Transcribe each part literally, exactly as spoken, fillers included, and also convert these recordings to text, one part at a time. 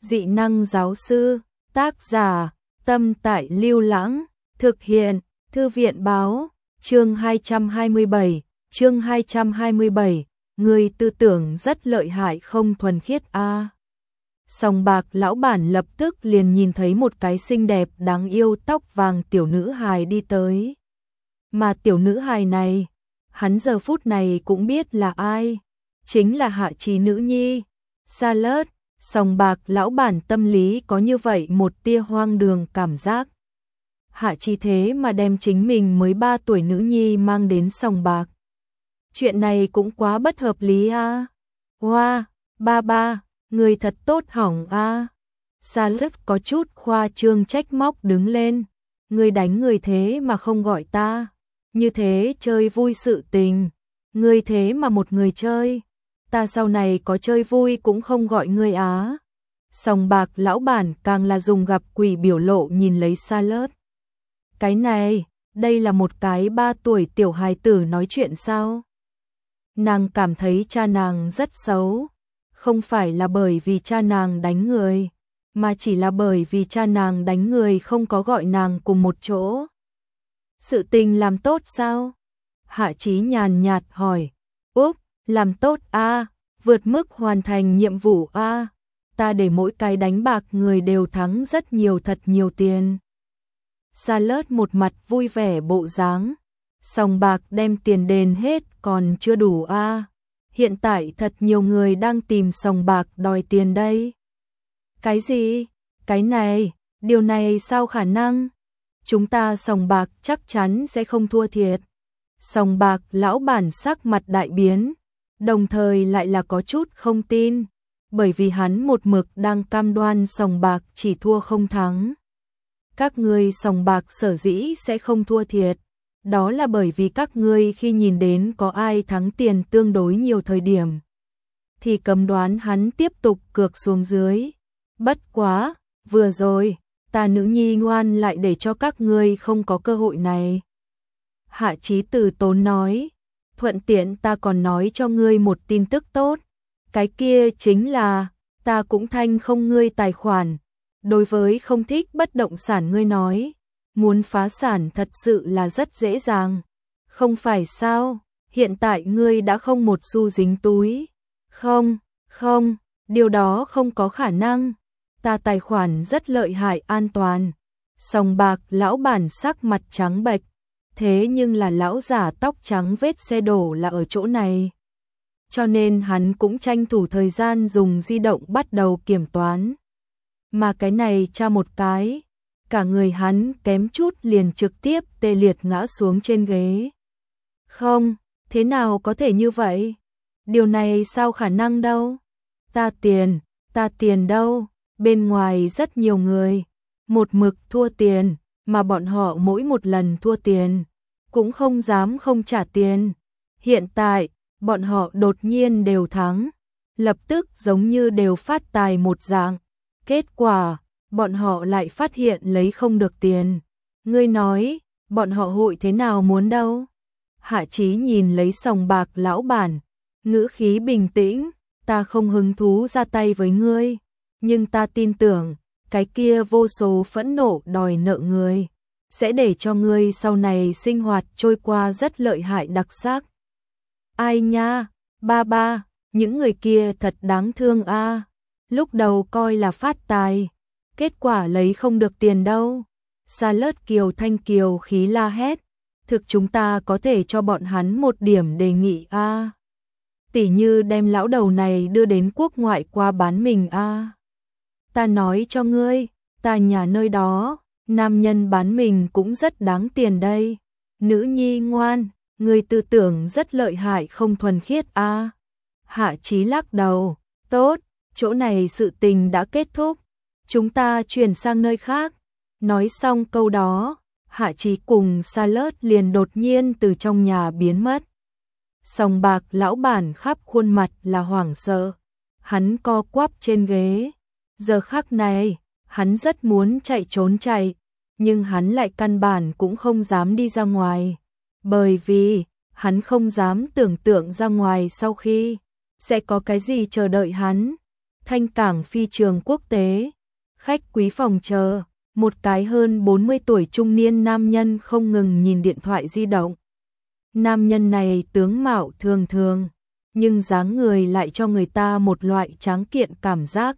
Dị năng giáo sư, tác giả, Tâm Tại Lưu Lãng, thực hiện, Thư viện báo, chương hai trăm hai mươi bảy, chương hai trăm hai mươi bảy, người tư tưởng rất lợi hại không thuần khiết a. À. Sòng bạc lão bản lập tức liền nhìn thấy một cái xinh đẹp đáng yêu tóc vàng tiểu nữ hài đi tới. Mà tiểu nữ hài này, hắn giờ phút này cũng biết là ai, chính là Hạ Chí nữ nhi, Charlotte. Sòng bạc lão bản tâm lý có như vậy một tia hoang đường cảm giác. Hạ Chí thế mà đem chính mình mới ba tuổi nữ nhi mang đến sòng bạc. Chuyện này cũng quá bất hợp lý a. À. Wow, ba ba, người thật tốt hỏng a. À. Charlotte có chút khoa trương trách móc đứng lên. Người đánh người thế mà không gọi ta. Như thế chơi vui sự tình. Người thế mà một người chơi. Ta sau này có chơi vui cũng không gọi ngươi á. Sòng bạc lão bản càng là dùng gặp quỷ biểu lộ nhìn lấy Charlotte. Cái này, đây là một cái ba tuổi tiểu hài tử nói chuyện sao? Nàng cảm thấy cha nàng rất xấu. Không phải là bởi vì cha nàng đánh người, mà chỉ là bởi vì cha nàng đánh người không có gọi nàng cùng một chỗ. Sự tình làm tốt sao? Hạ Chí nhàn nhạt hỏi. Úp, làm tốt a, à, vượt mức hoàn thành nhiệm vụ a. À. Ta để mỗi cái đánh bạc người đều thắng rất nhiều thật nhiều tiền. Charlotte một mặt vui vẻ bộ dáng. Sòng bạc đem tiền đền hết còn chưa đủ a. À. Hiện tại thật nhiều người đang tìm sòng bạc đòi tiền đây. Cái gì? Cái này, điều này sao khả năng? Chúng ta sòng bạc chắc chắn sẽ không thua thiệt. Sòng bạc lão bản sắc mặt đại biến, đồng thời lại là có chút không tin, bởi vì hắn một mực đang cam đoan sòng bạc chỉ thua không thắng. Các ngươi sòng bạc sở dĩ sẽ không thua thiệt, đó là bởi vì các ngươi khi nhìn đến có ai thắng tiền tương đối nhiều thời điểm, thì cấm đoán hắn tiếp tục cược xuống dưới. Bất quá, vừa rồi, ta nữ nhi ngoan lại để cho các ngươi không có cơ hội này. Hạ Chí từ tốn nói, thuận tiện ta còn nói cho ngươi một tin tức tốt. Cái kia chính là, ta cũng thanh không ngươi tài khoản. Đối với không thích bất động sản ngươi nói, muốn phá sản thật sự là rất dễ dàng. Không phải sao, hiện tại ngươi đã không một xu dính túi. Không, không, điều đó không có khả năng. Ta tài khoản rất lợi hại an toàn. Sòng bạc lão bản sắc mặt trắng bệch. Thế nhưng là lão giả tóc trắng vết xe đổ là ở chỗ này. Cho nên hắn cũng tranh thủ thời gian dùng di động bắt đầu kiểm toán. Mà cái này tra một cái, cả người hắn kém chút liền trực tiếp tê liệt ngã xuống trên ghế. Không, thế nào có thể như vậy? Điều này sao khả năng đâu? Ta tiền, ta tiền đâu? Bên ngoài rất nhiều người, một mực thua tiền. Mà bọn họ mỗi một lần thua tiền, cũng không dám không trả tiền. Hiện tại, bọn họ đột nhiên đều thắng, lập tức giống như đều phát tài một dạng. Kết quả, bọn họ lại phát hiện lấy không được tiền. Ngươi nói, bọn họ hội thế nào muốn đâu? Hạ Chí nhìn lấy sòng bạc lão bản, ngữ khí bình tĩnh, ta không hứng thú ra tay với ngươi, nhưng ta tin tưởng, cái kia vô số phẫn nộ đòi nợ người, sẽ để cho ngươi sau này sinh hoạt trôi qua rất lợi hại đặc sắc. Ai nha, ba ba, những người kia thật đáng thương a. À. Lúc đầu coi là phát tài, kết quả lấy không được tiền đâu. Charlotte kiều thanh kiều khí la hét, thực chúng ta có thể cho bọn hắn một điểm đề nghị a. À. Tỉ như đem lão đầu này đưa đến quốc ngoại qua bán mình a. À. Ta nói cho ngươi, ta nhà nơi đó, nam nhân bán mình cũng rất đáng tiền đây. Nữ nhi ngoan, người tư tưởng rất lợi hại không thuần khiết a. À. Hạ Chí lắc đầu, tốt, chỗ này sự tình đã kết thúc, chúng ta chuyển sang nơi khác. Nói xong câu đó, Hạ Chí cùng Charlotte liền đột nhiên từ trong nhà biến mất. Sòng bạc lão bản khắp khuôn mặt là hoảng sợ, hắn co quắp trên ghế. Giờ khắc này, hắn rất muốn chạy trốn chạy, nhưng hắn lại căn bản cũng không dám đi ra ngoài, bởi vì hắn không dám tưởng tượng ra ngoài sau khi sẽ có cái gì chờ đợi hắn. Thanh Cảng phi trường quốc tế, khách quý phòng chờ, một cái hơn bốn mươi tuổi trung niên nam nhân không ngừng nhìn điện thoại di động. Nam nhân này tướng mạo thường thường, nhưng dáng người lại cho người ta một loại tráng kiện cảm giác.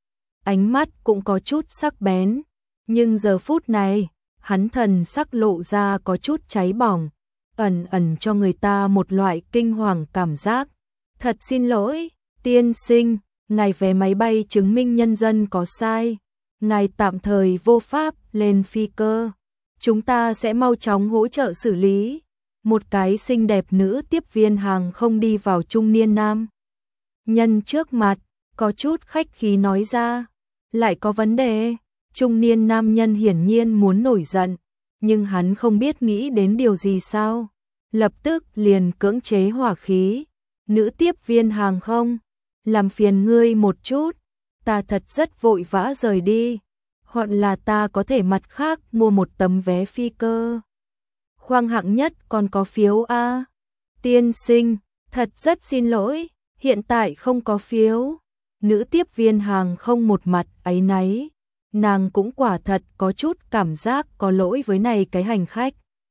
Ánh mắt cũng có chút sắc bén, nhưng giờ phút này, hắn thần sắc lộ ra có chút cháy bỏng, ẩn ẩn cho người ta một loại kinh hoàng cảm giác. Thật xin lỗi, tiên sinh, ngài vé máy bay chứng minh nhân dân có sai, ngài tạm thời vô pháp lên phi cơ, chúng ta sẽ mau chóng hỗ trợ xử lý. Một cái xinh đẹp nữ tiếp viên hàng không đi vào trung niên nam nhân trước mặt, có chút khách khí nói ra, lại có vấn đề. Trung niên nam nhân hiển nhiên muốn nổi giận, nhưng hắn không biết nghĩ đến điều gì sao, lập tức liền cưỡng chế hỏa khí. Nữ tiếp viên hàng không, làm phiền ngươi một chút, ta thật rất vội vã rời đi, hoặc là ta có thể mặt khác mua một tấm vé phi cơ. Khoang hạng nhất còn có phiếu a. Tiên sinh, thật rất xin lỗi, hiện tại không có phiếu. Nữ tiếp viên hàng không một mặt áy náy, nàng cũng quả thật có chút cảm giác có lỗi với này cái hành khách.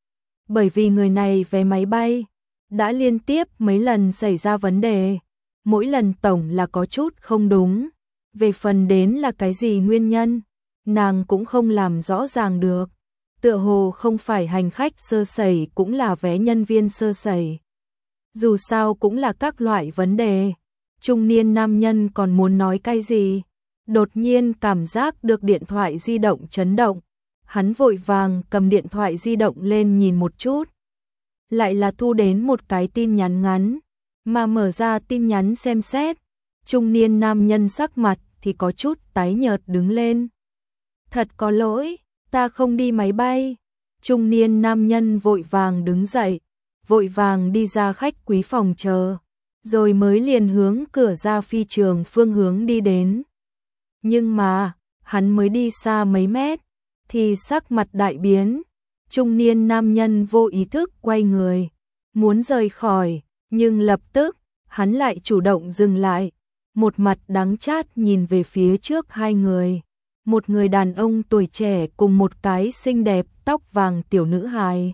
Bởi vì người này vé máy bay đã liên tiếp mấy lần xảy ra vấn đề, mỗi lần tổng là có chút không đúng. Về phần đến là cái gì nguyên nhân, nàng cũng không làm rõ ràng được. Tựa hồ không phải hành khách sơ sẩy cũng là vé nhân viên sơ sẩy. Dù sao cũng là các loại vấn đề. Trung niên nam nhân còn muốn nói cái gì, đột nhiên cảm giác được điện thoại di động chấn động. Hắn vội vàng cầm điện thoại di động lên nhìn một chút. Lại là thu đến một cái tin nhắn ngắn, mà mở ra tin nhắn xem xét. Trung niên nam nhân sắc mặt thì có chút tái nhợt đứng lên. Thật có lỗi, ta không đi máy bay. Trung niên nam nhân vội vàng đứng dậy, vội vàng đi ra khách quý phòng chờ, rồi mới liền hướng cửa ra phi trường phương hướng đi đến. Nhưng mà, hắn mới đi xa mấy mét, thì sắc mặt đại biến. Trung niên nam nhân vô ý thức quay người, muốn rời khỏi, nhưng lập tức, hắn lại chủ động dừng lại, một mặt đắng chát nhìn về phía trước hai người. Một người đàn ông tuổi trẻ cùng một cái xinh đẹp tóc vàng tiểu nữ hài.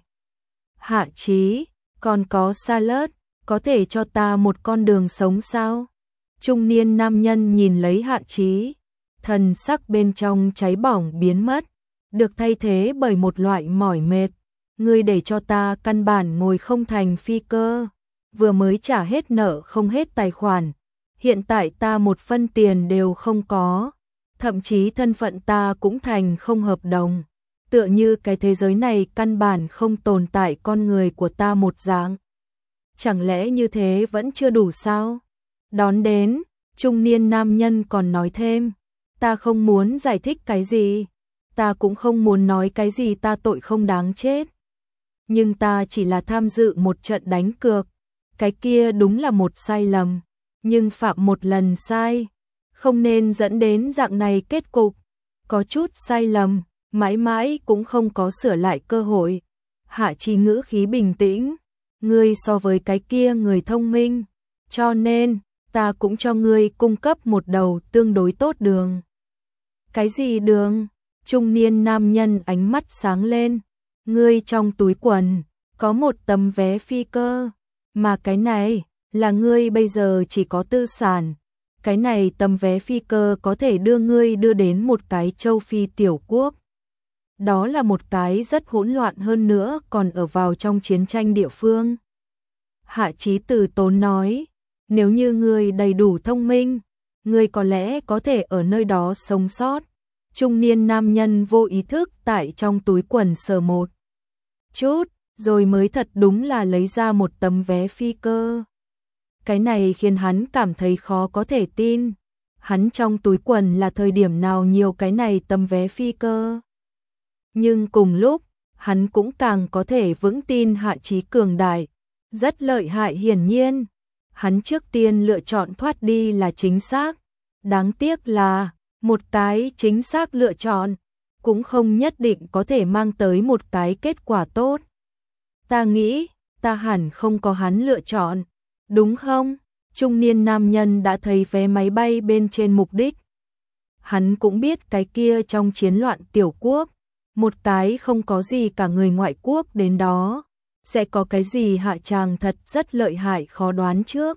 Hạ Chí, còn có salad, có thể cho ta một con đường sống sao? Trung niên nam nhân nhìn lấy Hạ Chí, thần sắc bên trong cháy bỏng biến mất, được thay thế bởi một loại mỏi mệt. Ngươi để cho ta căn bản ngồi không thành phi cơ, vừa mới trả hết nợ không hết tài khoản, hiện tại ta một phân tiền đều không có. Thậm chí thân phận ta cũng thành không hợp đồng, tựa như cái thế giới này căn bản không tồn tại con người của ta một dạng. Chẳng lẽ như thế vẫn chưa đủ sao? Đón đến, trung niên nam nhân còn nói thêm, ta không muốn giải thích cái gì, ta cũng không muốn nói cái gì ta tội không đáng chết. Nhưng ta chỉ là tham dự một trận đánh cược, cái kia đúng là một sai lầm, nhưng phạm một lần sai, không nên dẫn đến dạng này kết cục. Có chút sai lầm, mãi mãi cũng không có sửa lại cơ hội. Hạ Chí ngữ khí bình tĩnh, ngươi so với cái kia người thông minh, cho nên ta cũng cho ngươi cung cấp một đầu tương đối tốt đường. Cái gì đường? Trung niên nam nhân ánh mắt sáng lên, ngươi trong túi quần có một tấm vé phi cơ, mà cái này là ngươi bây giờ chỉ có tư sản. Cái này tấm vé phi cơ có thể đưa ngươi đưa đến một cái châu Phi tiểu quốc. Đó là một cái rất hỗn loạn hơn nữa còn ở vào trong chiến tranh địa phương. Hạ Chí từ tốn nói, nếu như ngươi đầy đủ thông minh, ngươi có lẽ có thể ở nơi đó sống sót. Trung niên nam nhân vô ý thức tại trong túi quần sờ một chút, rồi mới thật đúng là lấy ra một tấm vé phi cơ. Cái này khiến hắn cảm thấy khó có thể tin. Hắn trong túi quần là thời điểm nào nhiều cái này tấm vé phi cơ. Nhưng cùng lúc, hắn cũng càng có thể vững tin Hạ Chí cường đại, rất lợi hại hiển nhiên. Hắn trước tiên lựa chọn thoát đi là chính xác. Đáng tiếc là, một cái chính xác lựa chọn, cũng không nhất định có thể mang tới một cái kết quả tốt. Ta nghĩ, ta hẳn không có hắn lựa chọn, đúng không? trung niên nam nhân đã thấy vé máy bay bên trên mục đích. Hắn cũng biết cái kia trong chiến loạn tiểu quốc, một cái không có gì cả người ngoại quốc đến đó, sẽ có cái gì hạ tràng thật rất lợi hại khó đoán trước.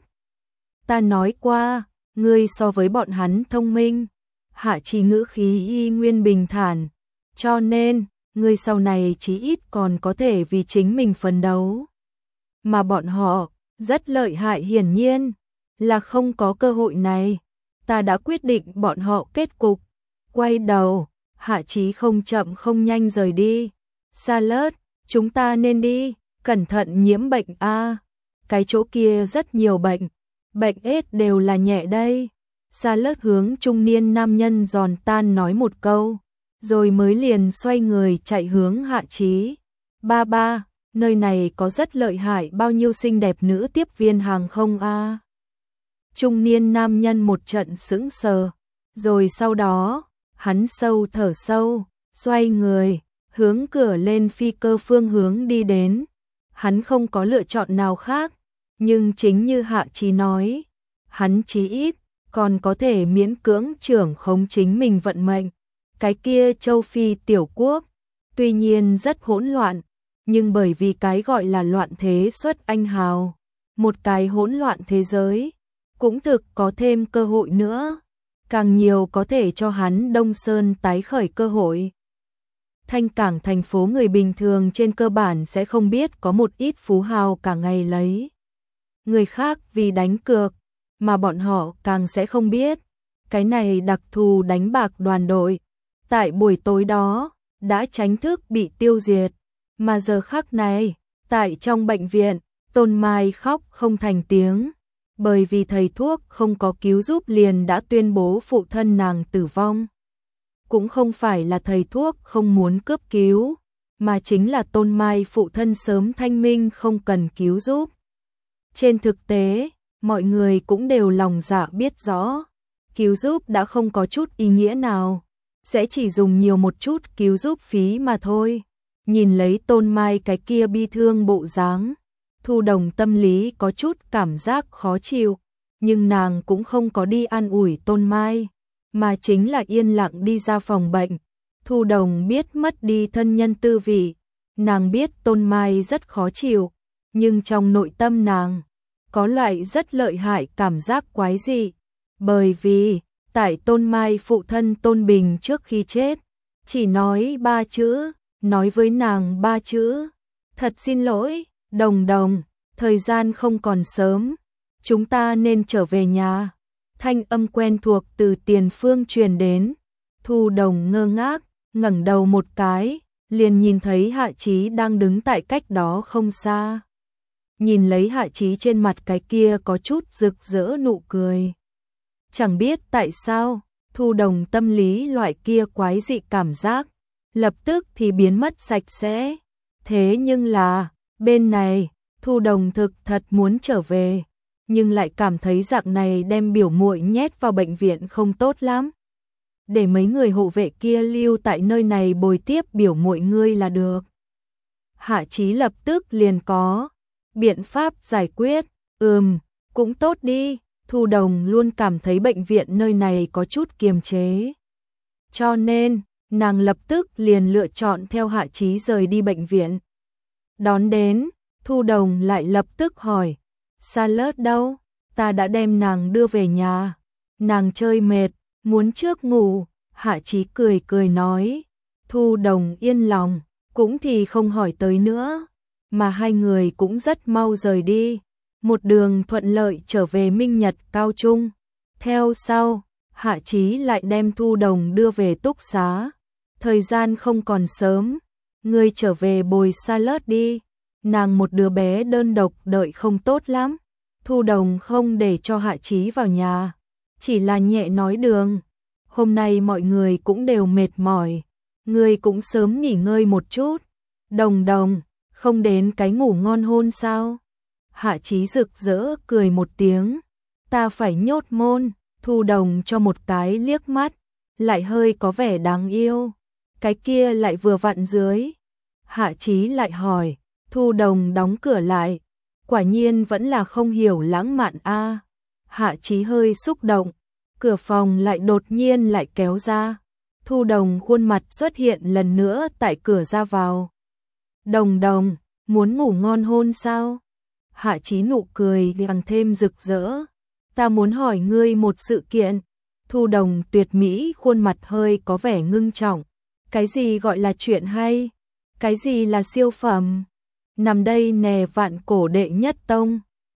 Ta nói qua, ngươi so với bọn hắn thông minh. Hạ Chí ngữ khí y nguyên bình thản, cho nên, ngươi sau này chí ít còn có thể vì chính mình phấn đấu. Mà bọn họ, rất lợi hại hiển nhiên, là không có cơ hội này. Ta đã quyết định bọn họ kết cục. Quay đầu, Hạ Chí không chậm không nhanh rời đi. Salad, chúng ta nên đi, cẩn thận nhiễm bệnh a. Cái chỗ kia rất nhiều bệnh, bệnh ết đều là nhẹ đây. Salad hướng trung niên nam nhân giòn tan nói một câu, rồi mới liền xoay người chạy hướng Hạ Chí. Ba ba, nơi này có rất lợi hại bao nhiêu xinh đẹp nữ tiếp viên hàng không a? Trung niên nam nhân một trận sững sờ, rồi sau đó, hắn sâu thở sâu, xoay người, hướng cửa lên phi cơ phương hướng đi đến. Hắn không có lựa chọn nào khác, nhưng chính như Hạ Chí nói, hắn chí ít còn có thể miễn cưỡng trưởng khống chính mình vận mệnh. Cái kia châu Phi tiểu quốc, tuy nhiên rất hỗn loạn, nhưng bởi vì cái gọi là loạn thế xuất anh hào, một cái hỗn loạn thế giới, cũng thực có thêm cơ hội nữa, càng nhiều có thể cho hắn Đông Sơn tái khởi cơ hội. Thanh Cảng thành phố người bình thường trên cơ bản sẽ không biết có một ít phú hào cả ngày lấy người khác vì đánh cược, mà bọn họ càng sẽ không biết. Cái này đặc thù đánh bạc đoàn đội, tại buổi tối đó, đã tránh thức bị tiêu diệt. Mà giờ khắc này, tại trong bệnh viện, Tôn Mai khóc không thành tiếng, bởi vì thầy thuốc không có cứu giúp liền đã tuyên bố phụ thân nàng tử vong. Cũng không phải là thầy thuốc không muốn cướp cứu, mà chính là Tôn Mai phụ thân sớm thanh minh không cần cứu giúp. Trên thực tế, mọi người cũng đều lòng dạ biết rõ, cứu giúp đã không có chút ý nghĩa nào, sẽ chỉ dùng nhiều một chút cứu giúp phí mà thôi. Nhìn lấy Tôn Mai cái kia bi thương bộ dáng, Thu Đồng tâm lý có chút cảm giác khó chịu, nhưng nàng cũng không có đi an ủi Tôn Mai, mà chính là yên lặng đi ra phòng bệnh. Thu Đồng biết mất đi thân nhân tư vị, nàng biết Tôn Mai rất khó chịu, nhưng trong nội tâm nàng có loại rất lợi hại cảm giác quái dị, bởi vì tại Tôn Mai phụ thân Tôn Bình trước khi chết, chỉ nói ba chữ, nói với nàng ba chữ, thật xin lỗi, Đồng Đồng, thời gian không còn sớm, chúng ta nên trở về nhà. Thanh âm quen thuộc từ tiền phương truyền đến, Thu Đồng ngơ ngác, ngẩng đầu một cái, liền nhìn thấy Hạ Chí đang đứng tại cách đó không xa. Nhìn lấy Hạ Chí trên mặt cái kia có chút rực rỡ nụ cười. Chẳng biết tại sao, Thu Đồng tâm lý loại kia quái dị cảm giác, lập tức thì biến mất sạch sẽ. Thế nhưng là, bên này, Thu Đồng thực thật muốn trở về, nhưng lại cảm thấy dạng này đem biểu muội nhét vào bệnh viện không tốt lắm. Để mấy người hộ vệ kia lưu tại nơi này bồi tiếp biểu muội ngươi là được. Hạ Chí lập tức liền có biện pháp giải quyết. Ừm, cũng tốt đi. Thu Đồng luôn cảm thấy bệnh viện nơi này có chút kiềm chế, cho nên nàng lập tức liền lựa chọn theo Hạ Chí rời đi bệnh viện. Đón đến, Thu Đồng lại lập tức hỏi, Salad đâu? Ta đã đem nàng đưa về nhà. Nàng chơi mệt, muốn trước ngủ. Hạ Chí cười cười nói. Thu Đồng yên lòng, cũng thì không hỏi tới nữa, mà hai người cũng rất mau rời đi. Một đường thuận lợi trở về Minh Nhật Cao Trung. Theo sau, Hạ Chí lại đem Thu Đồng đưa về túc xá. Thời gian không còn sớm, ngươi trở về bồi Salad đi. Nàng một đứa bé đơn độc đợi không tốt lắm. Thu Đồng không để cho Hạ Chí vào nhà, chỉ là nhẹ nói đường. Hôm nay mọi người cũng đều mệt mỏi, ngươi cũng sớm nghỉ ngơi một chút. Đồng Đồng, không đến cái ngủ ngon hôn sao? Hạ Chí rực rỡ cười một tiếng. Ta phải nhốt môn. Thu Đồng cho một cái liếc mắt, lại hơi có vẻ đáng yêu. Cái kia lại vừa vặn dưới. Hạ Chí lại hỏi. Thu Đồng đóng cửa lại. Quả nhiên vẫn là không hiểu lãng mạn a. Hạ Chí hơi xúc động, cửa phòng lại đột nhiên lại kéo ra. Thu Đồng khuôn mặt xuất hiện lần nữa tại cửa ra vào. Đồng Đồng, muốn ngủ ngon hôn sao? Hạ Chí nụ cười càng thêm rực rỡ. Ta muốn hỏi ngươi một sự kiện. Thu Đồng tuyệt mỹ khuôn mặt hơi có vẻ ngưng trọng. Cái gì gọi là chuyện hay? Cái gì là siêu phẩm? Nằm đây nè vạn cổ đệ nhất tông.